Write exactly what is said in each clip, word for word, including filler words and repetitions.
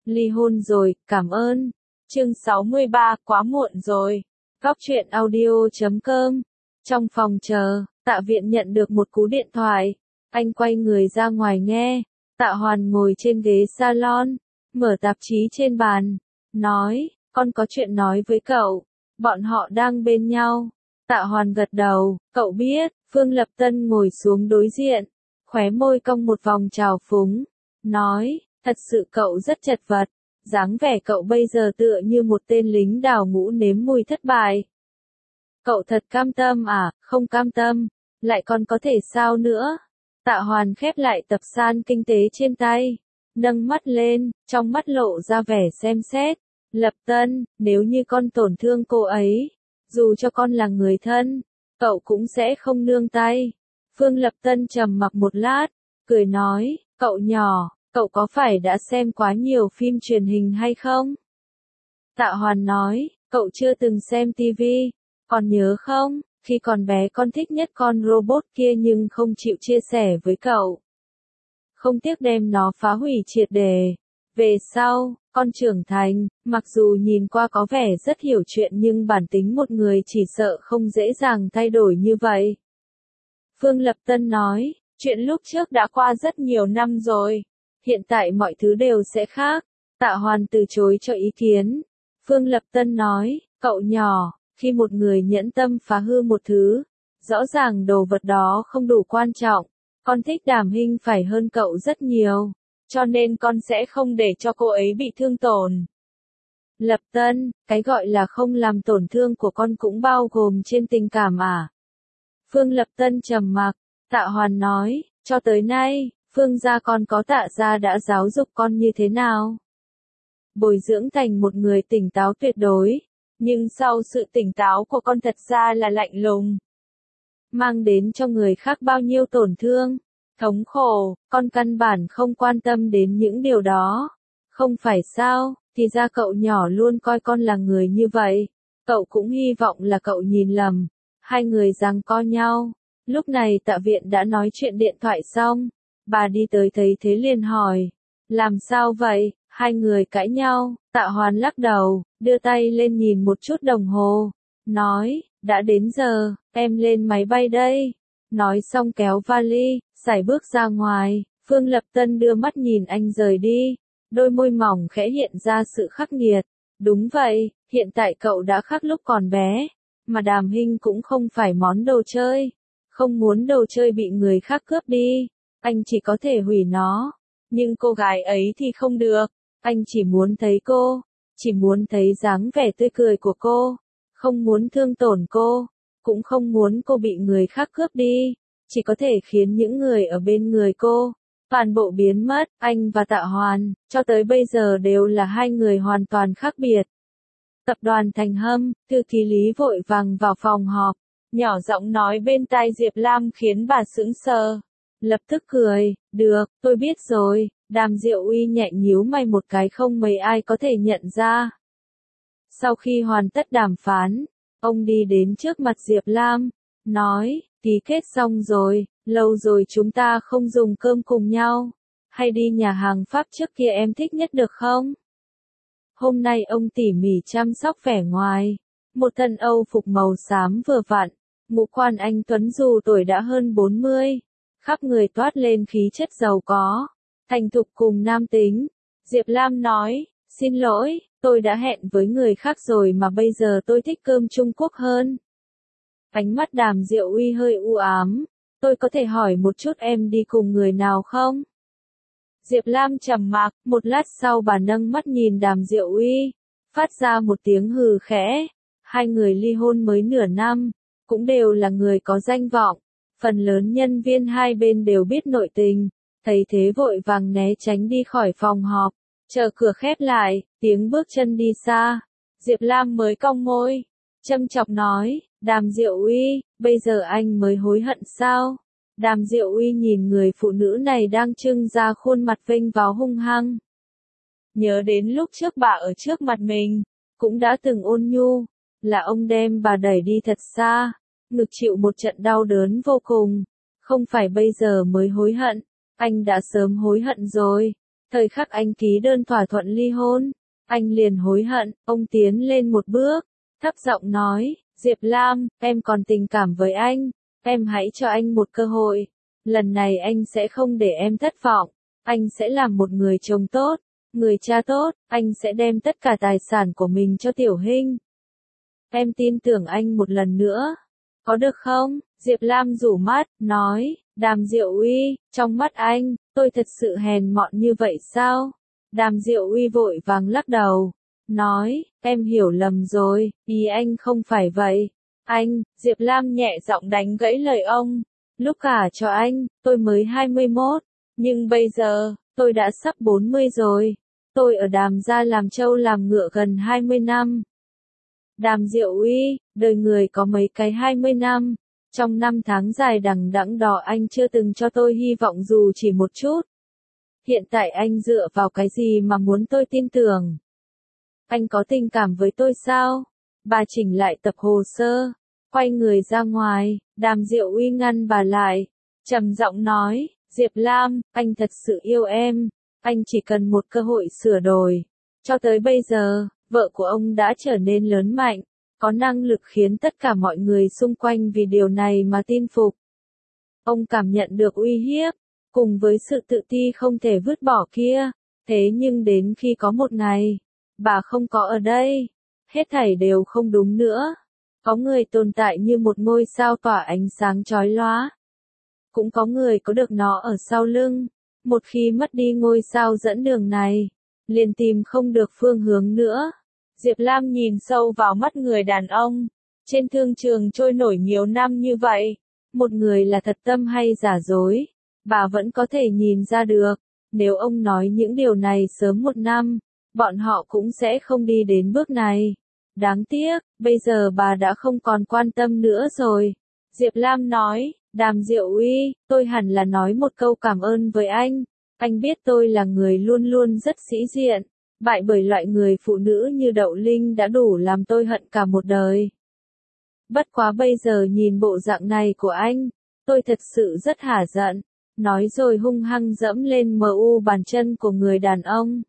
Ly hôn rồi, cảm ơn. Chương sáu mươi ba, quá muộn rồi. Góc truyện audio chấm com. Trong phòng chờ, Tạ Viện nhận được một cú điện thoại. Anh quay người ra ngoài nghe. Tạ Hoàn ngồi trên ghế salon, mở tạp chí trên bàn, nói, con có chuyện nói với cậu. Bọn họ đang bên nhau. Tạ Hoàn gật đầu, cậu biết. Phương Lập Tân ngồi xuống đối diện, khóe môi cong một vòng trào phúng, nói, thật sự cậu rất chật vật, dáng vẻ cậu bây giờ tựa như một tên lính đào ngũ nếm mùi thất bại. Cậu thật cam tâm à? Không cam tâm, lại còn có thể sao nữa? Tạ Hoàn khép lại tập san kinh tế trên tay, nâng mắt lên, trong mắt lộ ra vẻ xem xét. Lập Tân, nếu như con tổn thương cô ấy, dù cho con là người thân, cậu cũng sẽ không nương tay. Phương Lập Tân trầm mặc một lát, cười nói, cậu nhỏ, cậu có phải đã xem quá nhiều phim truyền hình hay không? Tạ Hoàn nói, cậu chưa từng xem tivi, còn nhớ không, khi còn bé con thích nhất con robot kia nhưng không chịu chia sẻ với cậu. Không tiếc đem nó phá hủy triệt để. Về sau, con trưởng thành, mặc dù nhìn qua có vẻ rất hiểu chuyện nhưng bản tính một người chỉ sợ không dễ dàng thay đổi như vậy. Phương Lập Tân nói, chuyện lúc trước đã qua rất nhiều năm rồi, hiện tại mọi thứ đều sẽ khác. Tạ Hoàn từ chối cho ý kiến. Phương Lập Tân nói, cậu nhỏ, khi một người nhẫn tâm phá hư một thứ, rõ ràng đồ vật đó không đủ quan trọng, con thích Đàm Hinh phải hơn cậu rất nhiều, cho nên con sẽ không để cho cô ấy bị thương tổn. Lập Tân, cái gọi là không làm tổn thương của con cũng bao gồm trên tình cảm à? Phương Lập Tân trầm mặc. Tạ Hoàn nói, cho tới nay, Phương gia con có Tạ gia đã giáo dục con như thế nào? Bồi dưỡng thành một người tỉnh táo tuyệt đối, nhưng sau sự tỉnh táo của con thật ra là lạnh lùng. Mang đến cho người khác bao nhiêu tổn thương, thống khổ, con căn bản không quan tâm đến những điều đó. Không phải sao, thì ra cậu nhỏ luôn coi con là người như vậy. Cậu cũng hy vọng là cậu nhìn lầm. Hai người giằng co nhau. Lúc này Tạ Viện đã nói chuyện điện thoại xong. Bà đi tới thấy thế liền hỏi. Làm sao vậy? Hai người cãi nhau. Tạ Hoàn lắc đầu, đưa tay lên nhìn một chút đồng hồ. Nói, đã đến giờ, em lên máy bay đây. Nói xong kéo vali, sải bước ra ngoài. Phương Lập Tân đưa mắt nhìn anh rời đi. Đôi môi mỏng khẽ hiện ra sự khắc nghiệt. Đúng vậy, hiện tại cậu đã khác lúc còn bé. Mà Đàm Hinh cũng không phải món đồ chơi. Không muốn đồ chơi bị người khác cướp đi. Anh chỉ có thể hủy nó. Nhưng cô gái ấy thì không được. Anh chỉ muốn thấy cô. Chỉ muốn thấy dáng vẻ tươi cười của cô. Không muốn thương tổn cô. Cũng không muốn cô bị người khác cướp đi. Chỉ có thể khiến những người ở bên người cô toàn bộ biến mất. Anh và Tạ Hoàn, cho tới bây giờ đều là hai người hoàn toàn khác biệt. Tập đoàn Thành Hâm, thư ký Lý vội vàng vào phòng họp, nhỏ giọng nói bên tai Diệp Lam khiến bà sững sờ. Lập tức cười, được, tôi biết rồi. Đàm Diệu Uy nhẹ nhíu mày một cái không mấy ai có thể nhận ra. Sau khi hoàn tất đàm phán, ông đi đến trước mặt Diệp Lam, nói, ký kết xong rồi, lâu rồi chúng ta không dùng cơm cùng nhau, hay đi nhà hàng Pháp trước kia em thích nhất được không? Hôm nay ông tỉ mỉ chăm sóc vẻ ngoài, một thân Âu phục màu xám vừa vặn, ngũ quan anh tuấn dù tuổi đã hơn bốn mươi, khắp người toát lên khí chất giàu có, thành thục cùng nam tính. Diệp Lam nói, xin lỗi, tôi đã hẹn với người khác rồi mà bây giờ tôi thích cơm Trung Quốc hơn. Ánh mắt Đàm Diệu Uy hơi u ám, tôi có thể hỏi một chút em đi cùng người nào không? Diệp Lam trầm mặc, một lát sau bà nâng mắt nhìn Đàm Diệu Uy, phát ra một tiếng hừ khẽ. Hai người ly hôn mới nửa năm, cũng đều là người có danh vọng, phần lớn nhân viên hai bên đều biết nội tình, thấy thế vội vàng né tránh đi khỏi phòng họp, chờ cửa khép lại, tiếng bước chân đi xa. Diệp Lam mới cong môi, châm chọc nói, Đàm Diệu Uy, bây giờ anh mới hối hận sao? Đàm Diệu Uy nhìn người phụ nữ này đang trưng ra khuôn mặt vênh váo hung hăng. Nhớ đến lúc trước bà ở trước mặt mình, cũng đã từng ôn nhu, là ông đem bà đẩy đi thật xa, ngực chịu một trận đau đớn vô cùng. Không phải bây giờ mới hối hận, anh đã sớm hối hận rồi. Thời khắc anh ký đơn thỏa thuận ly hôn, anh liền hối hận, ông tiến lên một bước, thấp giọng nói, Diệp Lam, em còn tình cảm với anh, em hãy cho anh một cơ hội, lần này anh sẽ không để em thất vọng, anh sẽ làm một người chồng tốt, người cha tốt, anh sẽ đem tất cả tài sản của mình cho Tiểu Hinh. Em tin tưởng anh một lần nữa, có được không? Diệp Lam rủ mắt, nói, Đàm Diệu Uy, trong mắt anh, tôi thật sự hèn mọn như vậy sao? Đàm Diệu Uy vội vàng lắc đầu, nói, em hiểu lầm rồi, ý anh không phải vậy. Anh, Diệp Lam nhẹ giọng đánh gãy lời ông, lúc cả cho anh, tôi mới hai mươi mốt, nhưng bây giờ, tôi đã sắp bốn mươi rồi. Tôi ở Đàm gia làm trâu làm ngựa gần hai mươi năm. Đàm Diệu Uy, đời người có mấy cái hai mươi năm. Trong năm tháng dài đằng đẵng đó anh chưa từng cho tôi hy vọng dù chỉ một chút. Hiện tại anh dựa vào cái gì mà muốn tôi tin tưởng? Anh có tình cảm với tôi sao? Bà chỉnh lại tập hồ sơ, quay người ra ngoài, Đàm Diệu Uy ngăn bà lại, trầm giọng nói, Diệp Lam, anh thật sự yêu em, anh chỉ cần một cơ hội sửa đổi. Cho tới bây giờ, vợ của ông đã trở nên lớn mạnh, có năng lực khiến tất cả mọi người xung quanh vì điều này mà tin phục. Ông cảm nhận được uy hiếp, cùng với sự tự ti không thể vứt bỏ kia, thế nhưng đến khi có một ngày, bà không có ở đây, hết thảy đều không đúng nữa. Có người tồn tại như một ngôi sao tỏa ánh sáng chói lóa. Cũng có người có được nó ở sau lưng, một khi mất đi ngôi sao dẫn đường này, liền tìm không được phương hướng nữa. Diệp Lam nhìn sâu vào mắt người đàn ông, trên thương trường trôi nổi nhiều năm như vậy, một người là thật tâm hay giả dối, bà vẫn có thể nhìn ra được, nếu ông nói những điều này sớm một năm, bọn họ cũng sẽ không đi đến bước này. Đáng tiếc, bây giờ bà đã không còn quan tâm nữa rồi. Diệp Lam nói, Đàm Diệu Uy, tôi hẳn là nói một câu cảm ơn với anh, anh biết tôi là người luôn luôn rất sĩ diện. Bại bởi loại người phụ nữ như Đậu Linh đã đủ làm tôi hận cả một đời. Bất quá bây giờ nhìn bộ dạng này của anh, tôi thật sự rất hả giận, nói rồi hung hăng dẫm lên mờ u bàn chân của người đàn ông.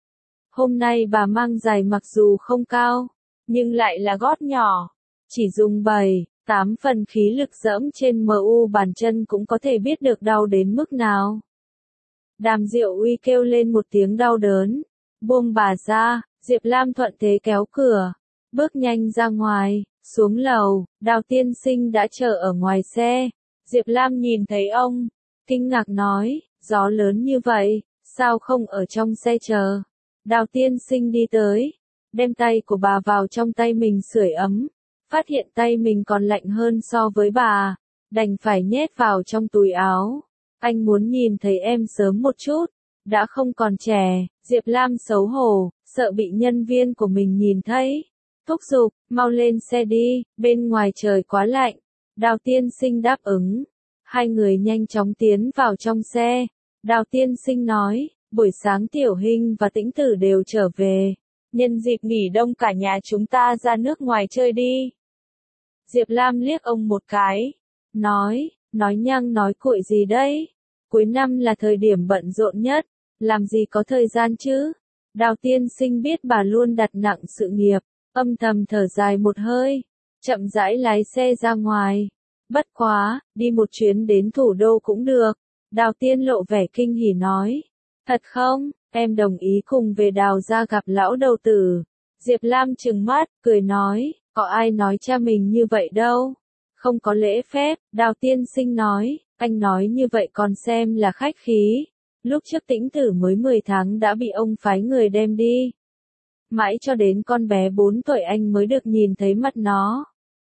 Hôm nay bà mang giày mặc dù không cao, nhưng lại là gót nhỏ, chỉ dùng bảy, tám phần khí lực dẫm trên mờ u bàn chân cũng có thể biết được đau đến mức nào. Đàm Diệu Uy kêu lên một tiếng đau đớn. Buông bà ra, Diệp Lam thuận thế kéo cửa, bước nhanh ra ngoài, xuống lầu, Đào tiên sinh đã chờ ở ngoài xe. Diệp Lam nhìn thấy ông, kinh ngạc nói, gió lớn như vậy, sao không ở trong xe chờ? Đào tiên sinh đi tới, đem tay của bà vào trong tay mình sưởi ấm, phát hiện tay mình còn lạnh hơn so với bà, đành phải nhét vào trong túi áo. Anh muốn nhìn thấy em sớm một chút. Đã không còn trẻ, Diệp Lam xấu hổ, sợ bị nhân viên của mình nhìn thấy. Thúc giục, mau lên xe đi, bên ngoài trời quá lạnh. Đào tiên sinh đáp ứng. Hai người nhanh chóng tiến vào trong xe. Đào tiên sinh nói, buổi sáng Tiểu Hinh và Tĩnh Tử đều trở về. Nhân dịp nghỉ đông cả nhà chúng ta ra nước ngoài chơi đi. Diệp Lam liếc ông một cái. Nói, nói nhăng nói cuội gì đấy. Cuối năm là thời điểm bận rộn nhất. Làm gì có thời gian chứ? Đào tiên sinh biết bà luôn đặt nặng sự nghiệp, âm thầm thở dài một hơi, chậm rãi lái xe ra ngoài. Bất quá, đi một chuyến đến thủ đô cũng được. Đào tiên lộ vẻ kinh hỉ nói. Thật không, em đồng ý cùng về Đào gia gặp lão đầu tử. Diệp Lam trừng mắt, cười nói, có ai nói cha mình như vậy đâu. Không có lễ phép, Đào tiên sinh nói, anh nói như vậy còn xem là khách khí. Lúc trước Tĩnh Tử mới mười tháng đã bị ông phái người đem đi. Mãi cho đến con bé bốn tuổi anh mới được nhìn thấy mặt nó.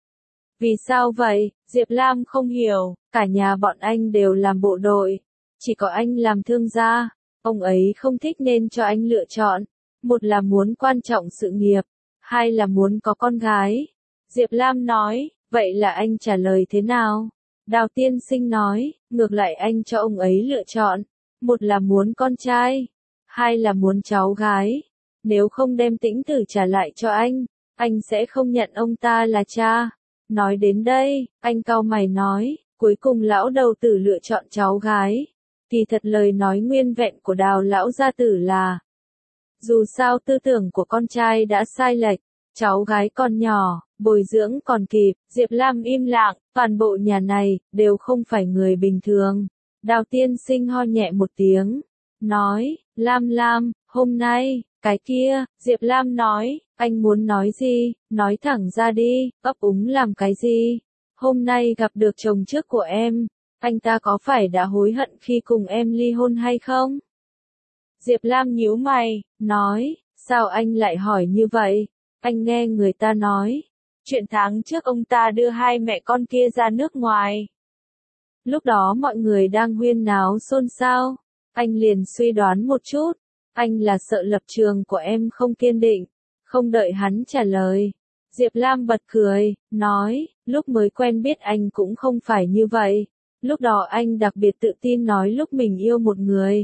Vì sao vậy? Diệp Lam không hiểu, cả nhà bọn anh đều làm bộ đội. Chỉ có anh làm thương gia. Ông ấy không thích nên cho anh lựa chọn. Một là muốn quan trọng sự nghiệp, hai là muốn có con gái. Diệp Lam nói, vậy là anh trả lời thế nào? Đào tiên sinh nói, ngược lại anh cho ông ấy lựa chọn. Một là muốn con trai, hai là muốn cháu gái. Nếu không đem Tĩnh Tử trả lại cho anh, anh sẽ không nhận ông ta là cha. Nói đến đây, anh cau mày nói, cuối cùng lão đầu tử lựa chọn cháu gái. Kỳ thật lời nói nguyên vẹn của Đào lão gia tử là, dù sao tư tưởng của con trai đã sai lệch, cháu gái còn nhỏ, bồi dưỡng còn kịp, Diệp Lam im lặng, toàn bộ nhà này, đều không phải người bình thường. Đào tiên sinh ho nhẹ một tiếng, nói, Lam Lam, hôm nay, cái kia, Diệp Lam nói, anh muốn nói gì, nói thẳng ra đi, ấp úng làm cái gì. Hôm nay gặp được chồng trước của em, anh ta có phải đã hối hận khi cùng em ly hôn hay không? Diệp Lam nhíu mày, nói, sao anh lại hỏi như vậy? Anh nghe người ta nói, chuyện tháng trước ông ta đưa hai mẹ con kia ra nước ngoài. Lúc đó mọi người đang huyên náo xôn xao, anh liền suy đoán một chút, anh là sợ lập trường của em không kiên định, không đợi hắn trả lời. Diệp Lam bật cười, nói, lúc mới quen biết anh cũng không phải như vậy, lúc đó anh đặc biệt tự tin nói lúc mình yêu một người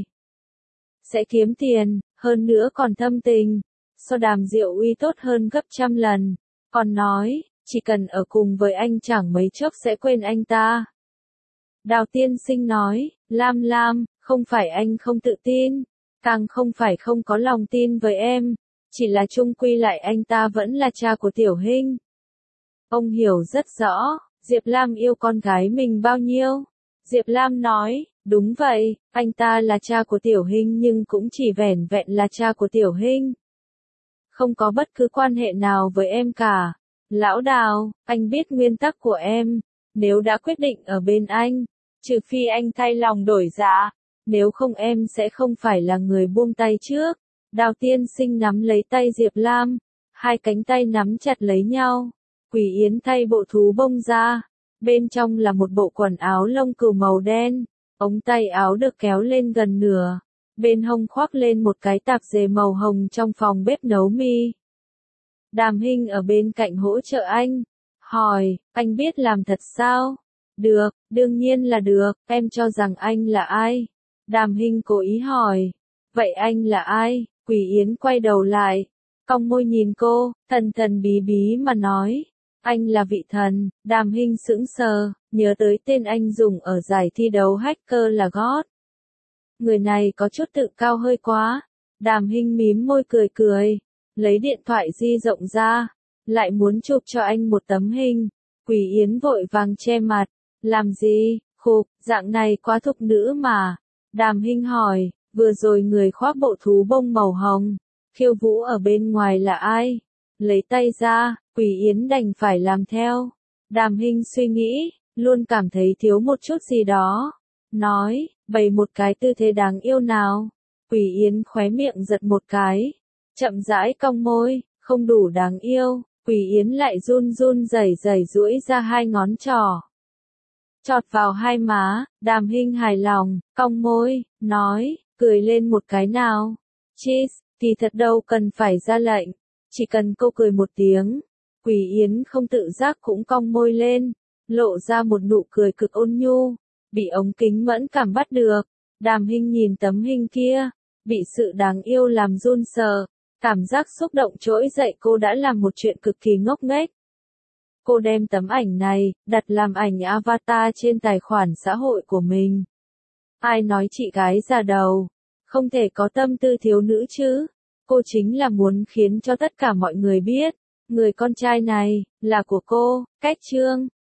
sẽ kiếm tiền, hơn nữa còn thâm tình, so Đàm Diệu Uy tốt hơn gấp trăm lần, còn nói, chỉ cần ở cùng với anh chẳng mấy chốc sẽ quên anh ta. Đào tiên sinh nói, Lam Lam, không phải anh không tự tin, càng không phải không có lòng tin với em, chỉ là chung quy lại anh ta vẫn là cha của Tiểu Hinh. Ông hiểu rất rõ, Diệp Lam yêu con gái mình bao nhiêu. Diệp Lam nói, đúng vậy, anh ta là cha của Tiểu Hinh nhưng cũng chỉ vẻn vẹn là cha của Tiểu Hinh. Không có bất cứ quan hệ nào với em cả. Lão Đào, anh biết nguyên tắc của em, nếu đã quyết định ở bên anh, trừ phi anh thay lòng đổi dạ, nếu không em sẽ không phải là người buông tay trước. Đào tiên sinh nắm lấy tay Diệp Lam, hai cánh tay nắm chặt lấy nhau. Quỷ Yến thay bộ thú bông ra, bên trong là một bộ quần áo lông cừu màu đen, ống tay áo được kéo lên gần nửa, bên hông khoác lên một cái tạp dề màu hồng trong phòng bếp nấu mì. Đàm Hinh ở bên cạnh hỗ trợ anh, hỏi, anh biết làm thật sao? Được, đương nhiên là được, em cho rằng anh là ai? Đàm Hinh cố ý hỏi, vậy anh là ai? Quỷ Yến quay đầu lại, cong môi nhìn cô, thần thần bí bí mà nói, anh là vị thần. Đàm Hinh sững sờ, nhớ tới tên anh dùng ở giải thi đấu hacker là God. Người này có chút tự cao hơi quá. Đàm Hinh mím môi cười cười, lấy điện thoại di rộng ra, lại muốn chụp cho anh một tấm hình. Quỷ Yến vội vàng che mặt, làm gì, khục, dạng này quá thục nữ mà. Đàm Hinh hỏi, vừa rồi người khoác bộ thú bông màu hồng, khiêu vũ ở bên ngoài là ai? Lấy tay ra, Quỷ Yến đành phải làm theo. Đàm Hinh suy nghĩ, luôn cảm thấy thiếu một chút gì đó. Nói, bày một cái tư thế đáng yêu nào. Quỷ Yến khóe miệng giật một cái, chậm rãi cong môi, không đủ đáng yêu. Quỷ Yến lại run run rẩy rẩy duỗi ra hai ngón trỏ, chọt vào hai má. Đàm Hinh hài lòng, cong môi, nói, cười lên một cái nào. Cheese, thì thật đâu cần phải ra lệnh, chỉ cần cô cười một tiếng. Quỷ Yến không tự giác cũng cong môi lên, lộ ra một nụ cười cực ôn nhu, bị ống kính mẫn cảm bắt được. Đàm Hinh nhìn tấm hình kia, bị sự đáng yêu làm run sợ, cảm giác xúc động trỗi dậy. Cô đã làm một chuyện cực kỳ ngốc nghếch. Cô đem tấm ảnh này, đặt làm ảnh avatar trên tài khoản xã hội của mình. Ai nói chị gái già đầu, không thể có tâm tư thiếu nữ chứ. Cô chính là muốn khiến cho tất cả mọi người biết, người con trai này, là của cô. Cách chương